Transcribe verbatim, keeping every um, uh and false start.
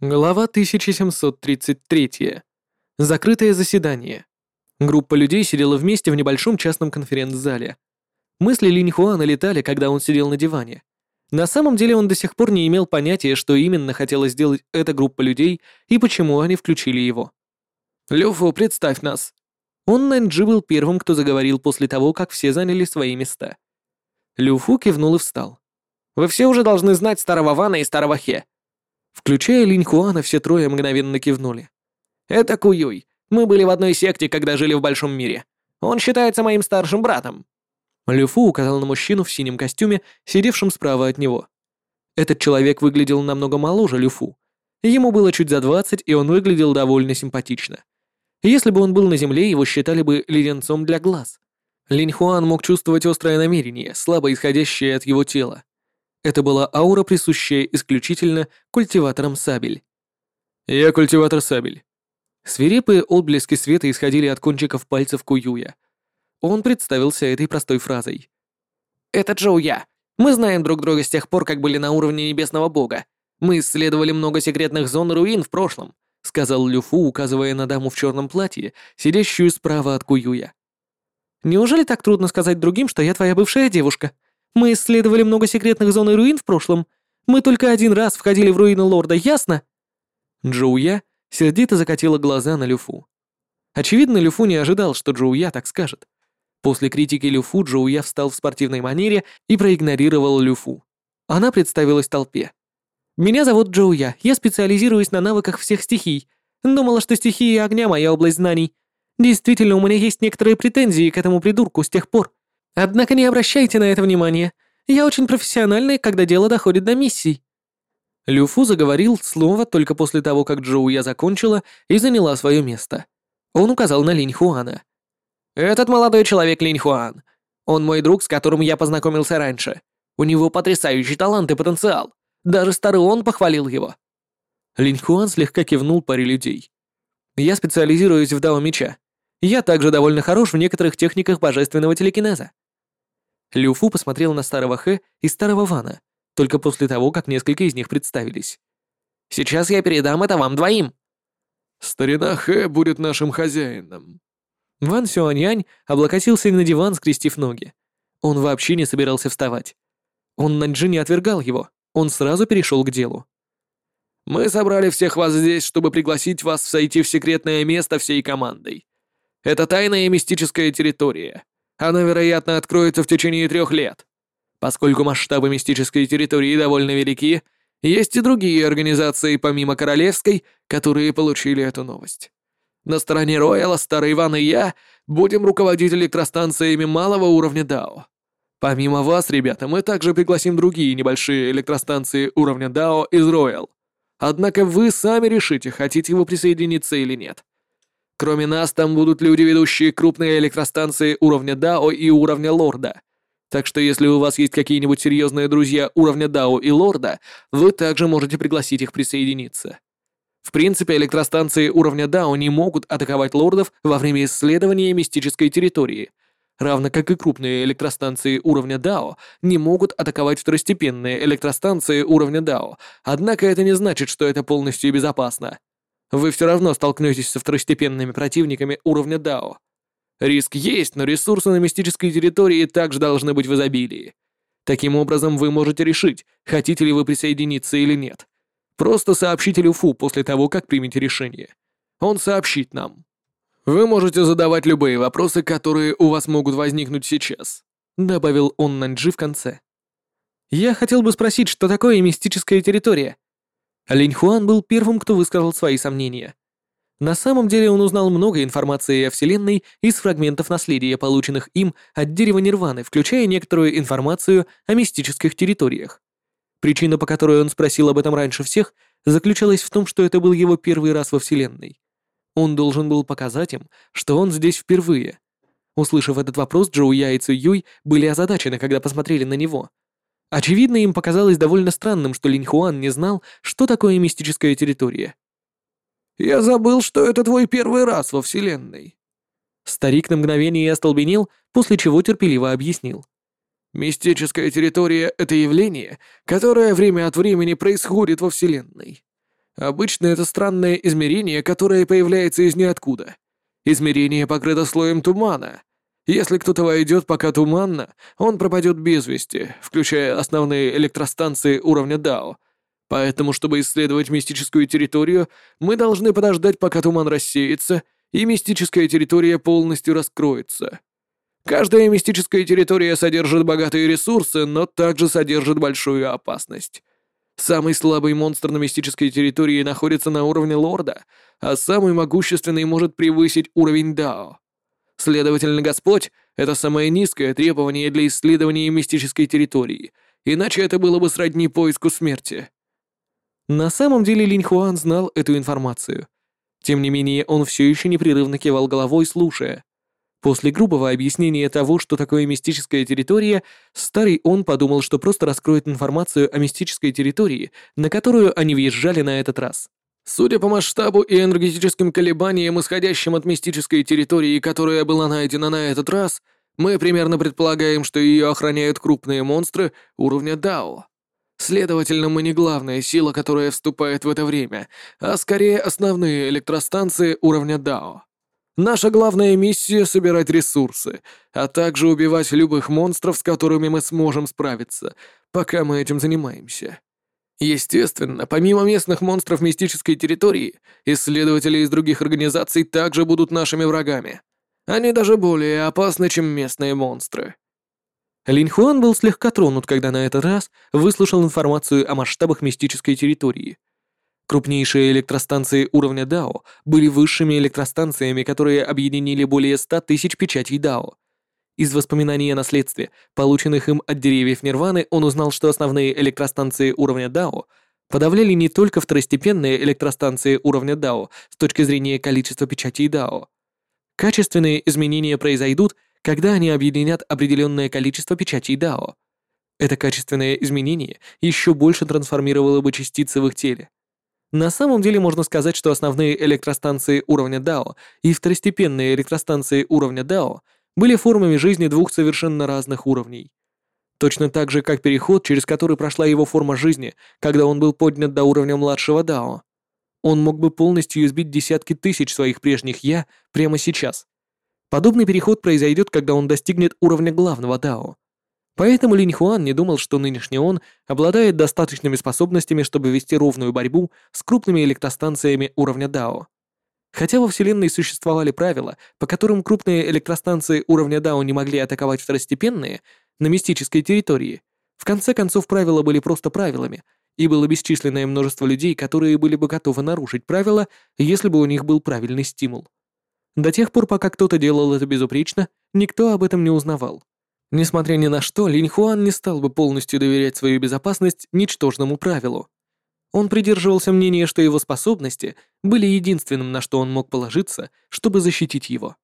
Глава тысяча семьсот тридцать три. Закрытое заседание. Группа людей сидела вместе в небольшом частном конференц-зале. Мысли Линь Хуана летали, когда он сидел на диване. На самом деле он до сих пор не имел понятия, что именно хотела сделать эта группа людей и почему они включили его. «Люфу, представь нас!» Он Нэнджи был первым, кто заговорил после того, как все заняли свои места. Люфу кивнул и встал. «Вы все уже должны знать старого Вана и старого Хе». Включая Линь Хуана, все трое мгновенно кивнули. «Это Куюй. Мы были в одной секте, когда жили в большом мире. Он считается моим старшим братом». Люфу указал на мужчину в синем костюме, сидевшем справа от него. Этот человек выглядел намного моложе Люфу. Ему было чуть за двадцать, и он выглядел довольно симпатично. Если бы он был на земле, его считали бы леденцом для глаз. Линь Хуан мог чувствовать острое намерение, слабо исходящее от его тела. Это была аура, присущая исключительно культиваторам сабель. «Я культиватор сабель». Свирепые отблески света исходили от кончиков пальцев Куюя. Он представился этой простой фразой. «Это Джоу Я. Мы знаем друг друга с тех пор, как были на уровне Небесного Бога. Мы исследовали много секретных зон и руин в прошлом», сказал Люфу, указывая на даму в черном платье, сидящую справа от Куюя. «Неужели так трудно сказать другим, что я твоя бывшая девушка? Мы исследовали много секретных зон и руин в прошлом. Мы только один раз входили в руины лорда, ясно?» Джоуя сердито закатила глаза на Люфу. Очевидно, Люфу не ожидал, что Джоуя так скажет. После критики Люфу Джоуя встал в спортивной манере и проигнорировал Люфу. Она представилась толпе. «Меня зовут Джоуя, я специализируюсь на навыках всех стихий. Думала, что стихия огня — моя область знаний. Действительно, у меня есть некоторые претензии к этому придурку с тех пор. Однако не обращайте на это внимания. Я очень профессиональный, когда дело доходит до миссий». Люфу заговорил слово только после того, как Джоуя закончила и заняла свое место. Он указал на Линь Хуана. «Этот молодой человек Линь Хуан. Он мой друг, с которым я познакомился раньше. У него потрясающий талант и потенциал. Даже старый он похвалил его». Линь Хуан слегка кивнул паре людей. «Я специализируюсь в дао меча. Я также довольно хорош в некоторых техниках божественного телекинеза». Люфу посмотрел на старого Хэ и старого Вана, только после того, как несколько из них представились. «Сейчас я передам это вам двоим». «Старина Хэ будет нашим хозяином». Ван Сюаньянь облокотился на диван, скрестив ноги. Он вообще не собирался вставать. Он Нанджи не отвергал его, он сразу перешел к делу. «Мы собрали всех вас здесь, чтобы пригласить вас сойти в секретное место всей командой. Это тайная и мистическая территория. Она, вероятно, откроется в течение трех лет. Поскольку масштабы мистической территории довольно велики, есть и другие организации, помимо Королевской, которые получили эту новость. На стороне Рояла старый Иван и я будем руководить электростанциями малого уровня дао. Помимо вас, ребята, мы также пригласим другие небольшие электростанции уровня дао из Роял. Однако вы сами решите, хотите вы присоединиться или нет. Кроме нас, там будут люди, ведущие крупные электростанции уровня дао и уровня лорда. Так что если у вас есть какие-нибудь серьезные друзья уровня дао и лорда, вы также можете пригласить их присоединиться. В принципе, электростанции уровня дао не могут атаковать лордов во время исследования мистической территории, равно как и крупные электростанции уровня дао не могут атаковать второстепенные электростанции уровня дао, однако это не значит, что это полностью безопасно. Вы все равно столкнетесь со второстепенными противниками уровня дао. Риск есть, но ресурсы на мистической территории также должны быть в изобилии. Таким образом, вы можете решить, хотите ли вы присоединиться или нет. Просто сообщите Люфу после того, как примете решение. Он сообщит нам. Вы можете задавать любые вопросы, которые у вас могут возникнуть сейчас», добавил он Нанджи в конце. «Я хотел бы спросить, что такое мистическая территория?» Линь Хуан был первым, кто высказал свои сомнения. На самом деле он узнал много информации о Вселенной из фрагментов наследия, полученных им от дерева Нирваны, включая некоторую информацию о мистических территориях. Причина, по которой он спросил об этом раньше всех, заключалась в том, что это был его первый раз во Вселенной. Он должен был показать им, что он здесь впервые. Услышав этот вопрос, Джоуя и Цюй были озадачены, когда посмотрели на него. Очевидно, им показалось довольно странным, что Линь Хуан не знал, что такое мистическая территория. «Я забыл, что это твой первый раз во Вселенной». Старик на мгновение остолбенел, после чего терпеливо объяснил. «Мистическая территория — это явление, которое время от времени происходит во Вселенной. Обычно это странное измерение, которое появляется из ниоткуда. Измерение покрыто слоем тумана. Если кто-то войдет, пока туманно, он пропадет без вести, включая основные электростанции уровня Дао. Поэтому, чтобы исследовать мистическую территорию, мы должны подождать, пока туман рассеется, и мистическая территория полностью раскроется. Каждая мистическая территория содержит богатые ресурсы, но также содержит большую опасность. Самый слабый монстр на мистической территории находится на уровне лорда, а самый могущественный может превысить уровень Дао. Следовательно, Господь — это самое низкое требование для исследования мистической территории, иначе это было бы сродни поиску смерти. На самом деле Линь Хуан знал эту информацию. Тем не менее, он все еще непрерывно кивал головой, слушая. После грубого объяснения того, что такое мистическая территория, старый он подумал, что просто раскроет информацию о мистической территории, на которую они въезжали на этот раз. Судя по масштабу и энергетическим колебаниям, исходящим от мистической территории, которая была найдена на этот раз, мы примерно предполагаем, что ее охраняют крупные монстры уровня Дао. Следовательно, мы не главная сила, которая вступает в это время, а скорее основные электростанции уровня Дао. Наша главная миссия — собирать ресурсы, а также убивать любых монстров, с которыми мы сможем справиться, пока мы этим занимаемся. Естественно, помимо местных монстров мистической территории, исследователи из других организаций также будут нашими врагами. Они даже более опасны, чем местные монстры. Линь Хуан был слегка тронут, когда на этот раз выслушал информацию о масштабах мистической территории. Крупнейшие электростанции уровня Дао были высшими электростанциями, которые объединили более ста тысяч печатей Дао. Из воспоминаний о наследстве, полученных им от деревьев Нирваны, он узнал, что основные электростанции уровня Дао подавляли не только второстепенные электростанции уровня Дао с точки зрения количества печатей Дао. Качественные изменения произойдут, когда они объединят определенное количество печатей Дао. Это качественное изменение еще больше трансформировало бы частицы в их теле. На самом деле можно сказать, что основные электростанции уровня Дао и второстепенные электростанции уровня Дао были формами жизни двух совершенно разных уровней. Точно так же, как переход, через который прошла его форма жизни, когда он был поднят до уровня младшего Дао. Он мог бы полностью избить десятки тысяч своих прежних «я» прямо сейчас. Подобный переход произойдет, когда он достигнет уровня главного Дао. Поэтому Линь Хуан не думал, что нынешний он обладает достаточными способностями, чтобы вести ровную борьбу с крупными электростанциями уровня Дао. Хотя во Вселенной существовали правила, по которым крупные электростанции уровня Дао не могли атаковать второстепенные на мистической территории, в конце концов правила были просто правилами, и было бесчисленное множество людей, которые были бы готовы нарушить правила, если бы у них был правильный стимул. До тех пор, пока кто-то делал это безупречно, никто об этом не узнавал. Несмотря ни на что, Линь Хуан не стал бы полностью доверять свою безопасность ничтожному правилу. Он придерживался мнения, что его способности были единственным, на что он мог положиться, чтобы защитить его.